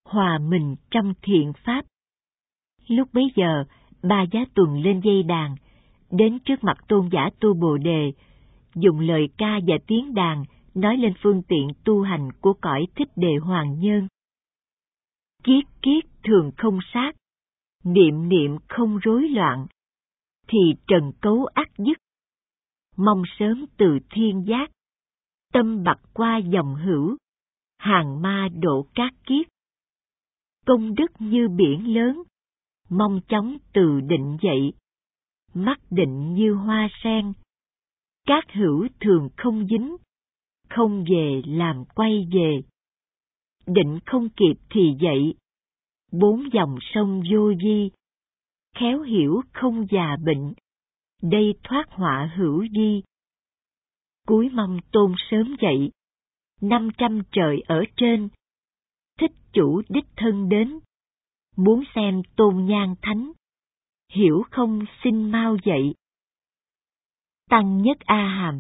hòa mình trong thiện pháp. Lúc bấy giờ, Ba Giá Tuần lên dây đàn, đến trước mặt tôn giả Tu Bồ Đề, dùng lời ca và tiếng đàn nói lên phương tiện tu hành của cõi Thích Đề Hoàng Nhân. Kiết kiết thường không sát, niệm niệm không rối loạn, thì trần cấu ắt dứt. Mong sớm từ thiên giác, tâm bặt qua dòng hữu, hàng ma độ cát kiết. Công đức như biển lớn, mong chóng từ định dậy, mắt định như hoa sen. Cát hữu thường không dính, không về làm quay về. Định không kịp thì dậy, bốn dòng sông vô vi. Khéo hiểu không già bệnh, đây thoát họa hữu di. Cúi mong tôn sớm dậy, 500 trời ở trên. Thích chủ đích thân đến, muốn xem tôn nhan thánh. Hiểu không xin mau dậy. Tăng Nhất A Hàm.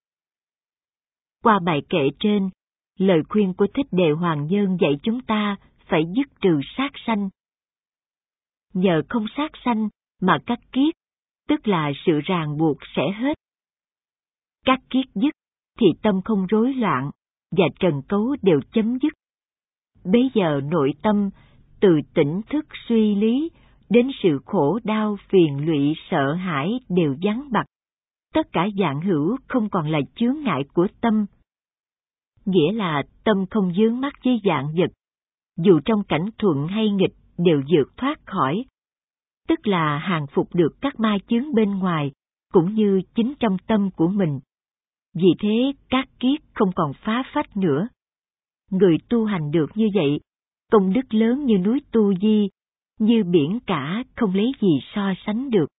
Qua bài kệ trên, lời khuyên của Thích Đề Hoàng Nhân dạy chúng ta phải dứt trừ sát sanh. Nhờ không sát sanh mà các kiết, tức là sự ràng buộc sẽ hết. Các kiết dứt thì tâm không rối loạn và trần cấu đều chấm dứt. Bấy giờ nội tâm từ tỉnh thức suy lý đến sự khổ đau phiền lụy sợ hãi đều vắng bặt. Tất cả vạn hữu không còn là chướng ngại của tâm. Nghĩa là tâm không vướng mắc với vạn vật, dù trong cảnh thuận hay nghịch đều vượt thoát khỏi. Tức là hàng phục được các ma chướng bên ngoài, cũng như chính trong tâm của mình. Vì thế các kiết không còn phá phách nữa. Người tu hành được như vậy, công đức lớn như núi Tu Di, như biển cả không lấy gì so sánh được.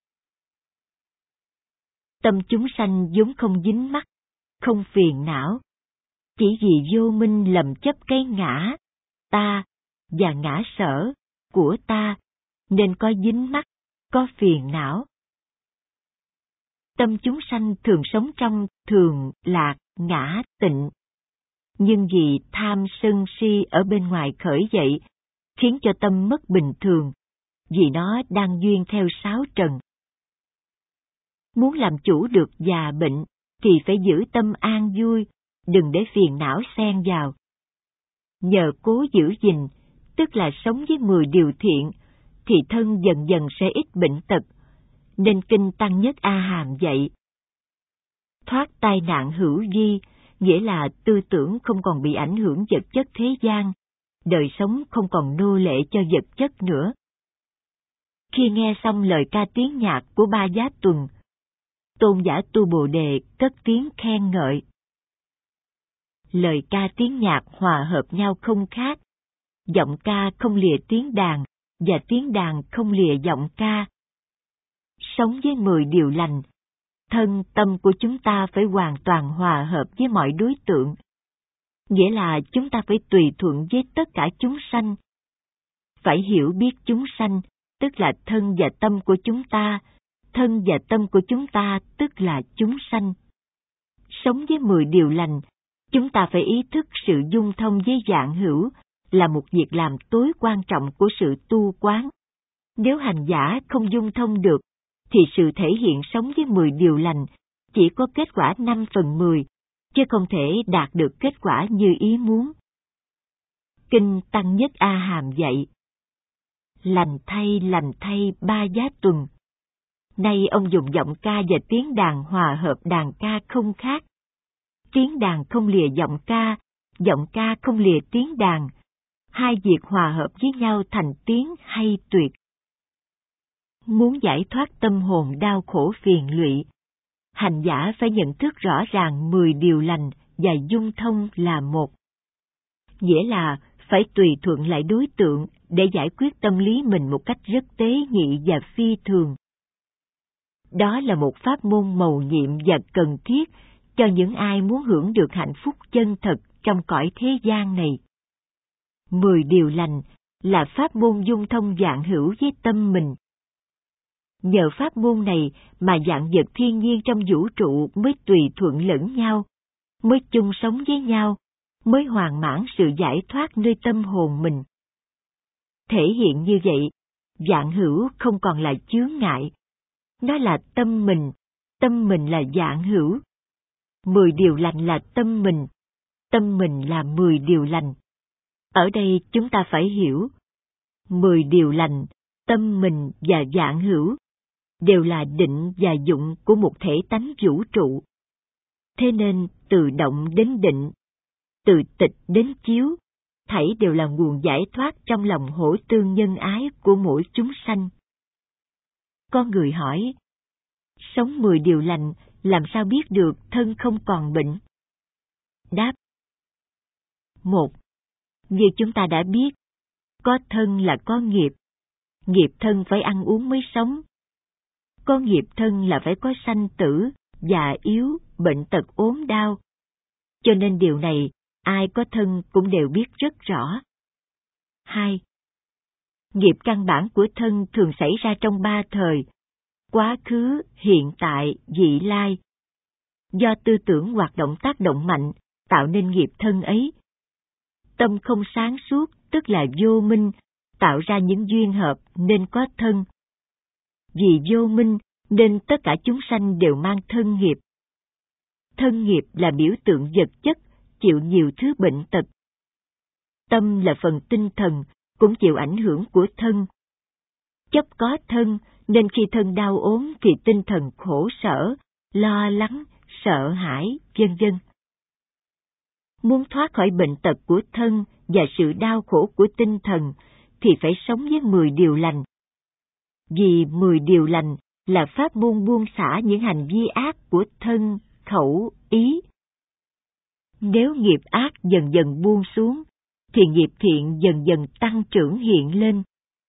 Tâm chúng sanh vốn không dính mắc, không phiền não. Chỉ vì vô minh lầm chấp cái ngã, ta, và ngã sở, của ta, nên có dính mắc, có phiền não. Tâm chúng sanh thường sống trong thường, lạc, ngã, tịnh. Nhưng vì tham sân si ở bên ngoài khởi dậy, khiến cho tâm mất bình thường, vì nó đang duyên theo sáu trần. Muốn làm chủ được già bệnh, thì phải giữ tâm an vui, đừng để phiền não xen vào. Nhờ cố giữ gìn, tức là sống với 10 điều thiện, thì thân dần dần sẽ ít bệnh tật, nên Kinh Tăng Nhất A Hàm dạy. Thoát tai nạn hữu vi, nghĩa là tư tưởng không còn bị ảnh hưởng vật chất thế gian, đời sống không còn nô lệ cho vật chất nữa. Khi nghe xong lời ca tiếng nhạc của Ba Giá Tuần, tôn giả Tu Bồ Đề cất tiếng khen ngợi. Lời ca tiếng nhạc hòa hợp nhau không khác, giọng ca không lìa tiếng đàn, và tiếng đàn không lìa giọng ca. Sống với 10 điều lành, thân tâm của chúng ta phải hoàn toàn hòa hợp với mọi đối tượng. Nghĩa là chúng ta phải tùy thuận với tất cả chúng sanh. Phải hiểu biết chúng sanh, tức là thân và tâm của chúng ta, thân và tâm của chúng ta tức là chúng sanh. Sống với 10 điều lành, chúng ta phải ý thức sự dung thông với vạn hữu là một việc làm tối quan trọng của sự tu quán. Nếu hành giả không dung thông được, thì sự thể hiện sống với 10 điều lành chỉ có kết quả 5/10, chứ không thể đạt được kết quả như ý muốn. Kinh Tăng Nhất A Hàm dạy. Lành thay Ba Giá Tuần. Nay ông dùng giọng ca và tiếng đàn hòa hợp đàn ca không khác. Tiếng đàn không lìa giọng ca không lìa tiếng đàn. Hai việc hòa hợp với nhau thành tiếng hay tuyệt. Muốn giải thoát tâm hồn đau khổ phiền lụy, hành giả phải nhận thức rõ ràng 10 điều lành và dung thông là một. Nghĩa là phải tùy thuận lại đối tượng để giải quyết tâm lý mình một cách rất tế nhị và phi thường. Đó là một pháp môn mầu nhiệm và cần thiết cho những ai muốn hưởng được hạnh phúc chân thật trong cõi thế gian này. 10 điều lành là pháp môn dung thông vạn hữu với tâm mình. Nhờ pháp môn này mà vạn vật thiên nhiên trong vũ trụ mới tùy thuận lẫn nhau, mới chung sống với nhau, mới hoàn mãn sự giải thoát nơi tâm hồn mình. thể hiện như vậy, vạn hữu không còn là chướng ngại. Nó là tâm mình là vạn hữu. 10 điều lành là tâm mình là 10 điều lành. Ở đây chúng ta phải hiểu, 10 điều lành, tâm mình và vạn hữu đều là định và dụng của một thể tánh vũ trụ. Thế nên từ động đến định, từ tịch đến chiếu, thảy đều là nguồn giải thoát trong lòng hỗ tương nhân ái của mỗi chúng sanh. Con người hỏi, sống 10 điều lành làm sao biết được thân không còn bệnh? Đáp: 1. Như chúng ta đã biết, có thân là có nghiệp. Nghiệp thân phải ăn uống mới sống. Có nghiệp thân là phải có sanh tử, già yếu, bệnh tật ốm đau. Cho nên điều này, ai có thân cũng đều biết rất rõ. 2. Nghiệp căn bản của thân thường xảy ra trong 3 thời: quá khứ, hiện tại, vị lai. Do tư tưởng hoạt động tác động mạnh, tạo nên nghiệp thân ấy. Tâm không sáng suốt, tức là vô minh, tạo ra những duyên hợp nên có thân. Vì vô minh nên tất cả chúng sanh đều mang thân nghiệp. Thân nghiệp là biểu tượng vật chất, chịu nhiều thứ bệnh tật. Tâm là phần tinh thần, cũng chịu ảnh hưởng của thân. Chấp có thân nên khi thân đau ốm thì tinh thần khổ sở, lo lắng, sợ hãi, vân vân. Muốn thoát khỏi bệnh tật của thân và sự đau khổ của tinh thần thì phải sống với 10 điều lành. Vì 10 điều lành là pháp môn buông xả những hành vi ác của thân, khẩu, ý. Nếu nghiệp ác dần dần buông xuống, thì nghiệp thiện dần dần tăng trưởng hiện lên.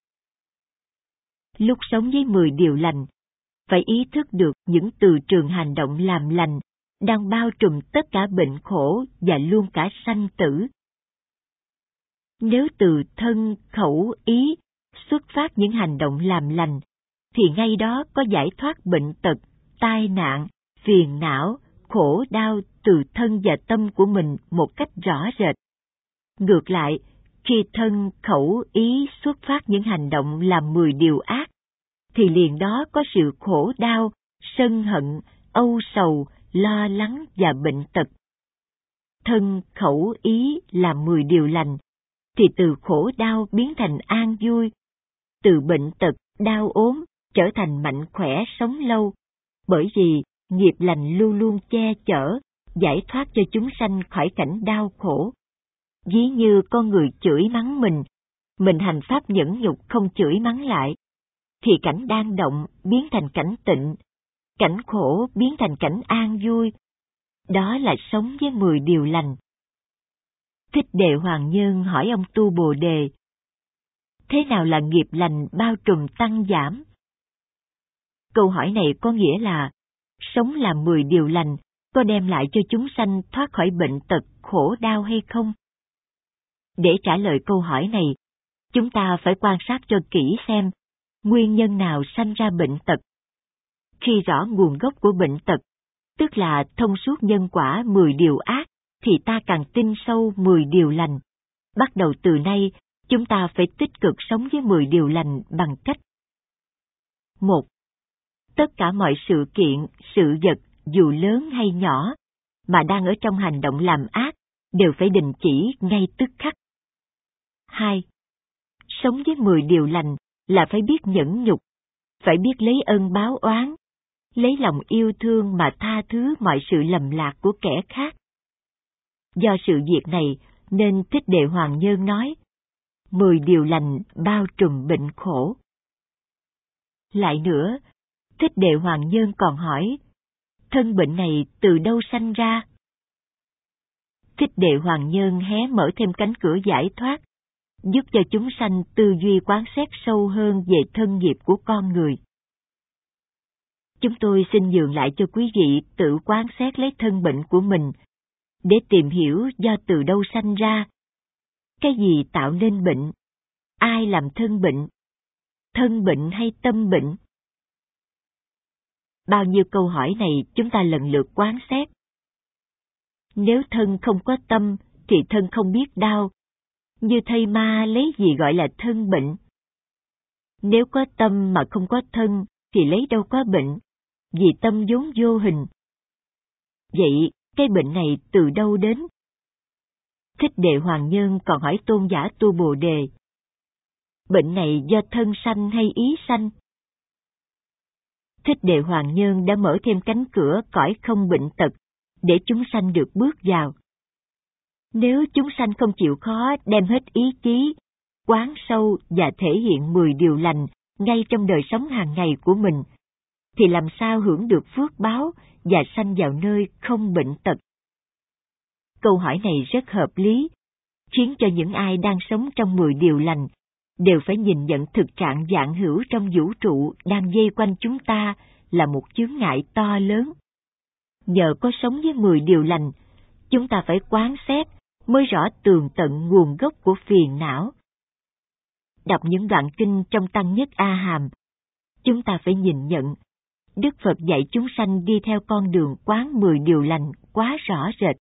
Lúc sống với 10 điều lành, phải ý thức được những từ trường hành động làm lành đang bao trùm tất cả bệnh khổ và luôn cả sanh tử. Nếu từ thân, khẩu, ý xuất phát những hành động làm lành, thì ngay đó có giải thoát bệnh tật, tai nạn, phiền não, khổ đau từ thân và tâm của mình một cách rõ rệt. Ngược lại, khi thân, khẩu, ý xuất phát những hành động làm 10 điều ác, thì liền đó có sự khổ đau, sân hận, âu sầu, lo lắng và bệnh tật. Thân, khẩu, ý là 10 điều lành, thì từ khổ đau biến thành an vui, từ bệnh tật, đau ốm trở thành mạnh khỏe sống lâu, bởi vì nghiệp lành luôn luôn che chở, giải thoát cho chúng sanh khỏi cảnh đau khổ. Ví như con người chửi mắng mình hành pháp nhẫn nhục không chửi mắng lại, thì cảnh đang động biến thành cảnh tịnh, cảnh khổ biến thành cảnh an vui. Đó là sống với 10 điều lành. Thích Đệ Hoàng Nhân hỏi ông Tu Bồ Đề: thế nào là nghiệp lành bao trùm tăng giảm? Câu hỏi này có nghĩa là, sống làm 10 điều lành có đem lại cho chúng sanh thoát khỏi bệnh tật, khổ đau hay không? Để trả lời câu hỏi này, chúng ta phải quan sát cho kỹ xem nguyên nhân nào sanh ra bệnh tật. Khi rõ nguồn gốc của bệnh tật, tức là thông suốt nhân quả 10 điều ác, thì ta càng tin sâu 10 điều lành. Bắt đầu từ nay, chúng ta phải tích cực sống với 10 điều lành bằng cách: 1. Tất cả mọi sự kiện, sự vật, dù lớn hay nhỏ, mà đang ở trong hành động làm ác, đều phải đình chỉ ngay tức khắc. 2. Sống với 10 điều lành là phải biết nhẫn nhục, phải biết lấy ơn báo oán, lấy lòng yêu thương mà tha thứ mọi sự lầm lạc của kẻ khác. Do sự việc này nên Thích Đệ Hoàng Nhân nói, 10 điều lành bao trùm bệnh khổ. Lại nữa, Thích Đệ Hoàng Nhân còn hỏi, thân bệnh này từ đâu sanh ra? Thích Đệ Hoàng Nhân hé mở thêm cánh cửa giải thoát, giúp cho chúng sanh tư duy quán xét sâu hơn về thân nghiệp của con người. Chúng tôi xin nhường lại cho quý vị tự quán xét lấy thân bệnh của mình, để tìm hiểu do từ đâu sanh ra, cái gì tạo nên bệnh, ai làm thân bệnh hay tâm bệnh. Bao nhiêu câu hỏi này chúng ta lần lượt quán xét. Nếu thân không có tâm thì thân không biết đau, Như thây ma lấy gì gọi là thân bệnh? Nếu có tâm mà không có thân thì lấy đâu có bệnh, vì tâm vốn vô hình. Vậy cái bệnh này từ đâu đến? Thích Đệ Hoàng Nhân còn hỏi Tôn giả Tu Bồ Đề, bệnh này do thân sanh hay ý sanh? Thích Đệ Hoàng Nhân đã mở thêm cánh cửa cõi không bệnh tật để chúng sanh được bước vào. Nếu chúng sanh không chịu khó đem hết ý chí, quán sâu và thể hiện 10 điều lành ngay trong đời sống hàng ngày của mình, thì làm sao hưởng được phước báo và sanh vào nơi không bệnh tật? Câu hỏi này rất hợp lý, khiến cho những ai đang sống trong 10 điều lành đều phải nhìn nhận thực trạng vạn hữu trong vũ trụ đang vây quanh chúng ta là một chướng ngại to lớn. Nhờ có sống với 10 điều lành, chúng ta phải quán xét mới rõ tường tận nguồn gốc của phiền não. Đọc những đoạn kinh trong Tăng Nhất A Hàm, chúng ta phải nhìn nhận Đức Phật dạy chúng sanh đi theo con đường quán 10 điều lành quá rõ rệt.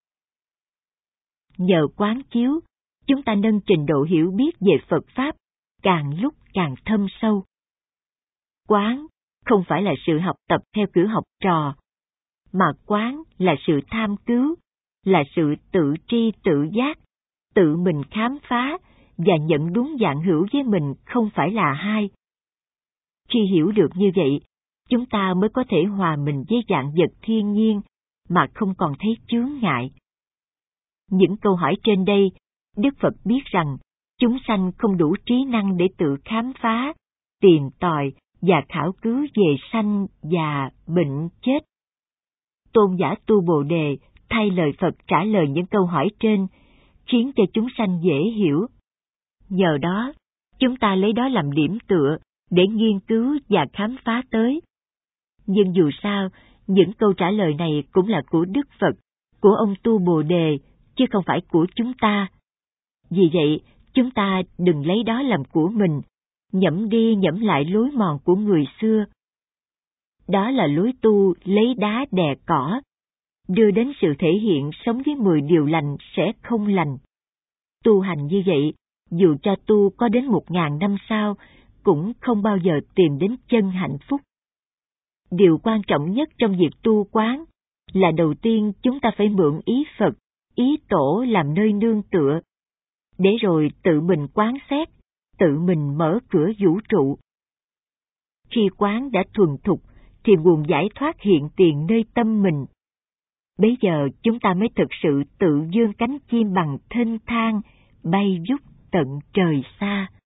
Nhờ quán chiếu, chúng ta nâng trình độ hiểu biết về Phật Pháp càng lúc càng thâm sâu. Quán không phải là sự học tập theo kiểu học trò, mà quán là sự tham cứu, là sự tự tri tự giác, tự mình khám phá và nhận đúng vạn hữu với mình không phải là hai. Khi hiểu được như vậy, chúng ta mới có thể hòa mình với vạn vật thiên nhiên mà không còn thấy chướng ngại. Những câu hỏi trên đây, Đức Phật biết rằng chúng sanh không đủ trí năng để tự khám phá, tìm tòi và khảo cứu về sanh già, bệnh, chết. Tôn giả Tu Bồ Đề thay lời Phật trả lời những câu hỏi trên, khiến cho chúng sanh dễ hiểu. Nhờ đó, chúng ta lấy đó làm điểm tựa để nghiên cứu và khám phá tới. Nhưng dù sao, những câu trả lời này cũng là của Đức Phật, của ông Tu Bồ Đề, chứ không phải của chúng ta. Vì vậy, chúng ta đừng lấy đó làm của mình, nhẩm đi nhẩm lại lối mòn của người xưa. Đó là lối tu lấy đá đè cỏ, đưa đến sự thể hiện sống với 10 điều lành sẽ không lành. Tu hành như vậy, dù cho tu có đến 1000 năm sau, cũng không bao giờ tìm đến chân hạnh phúc. Điều quan trọng nhất trong việc tu quán là đầu tiên chúng ta phải mượn ý Phật, ý Tổ làm nơi nương tựa, để rồi tự mình quán xét, tự mình mở cửa vũ trụ. Khi quán đã thuần thục, thì nguồn giải thoát hiện tiền nơi tâm mình. Bấy giờ chúng ta mới thực sự tự vươn cánh chim bằng thênh thang, bay vút tận trời xa.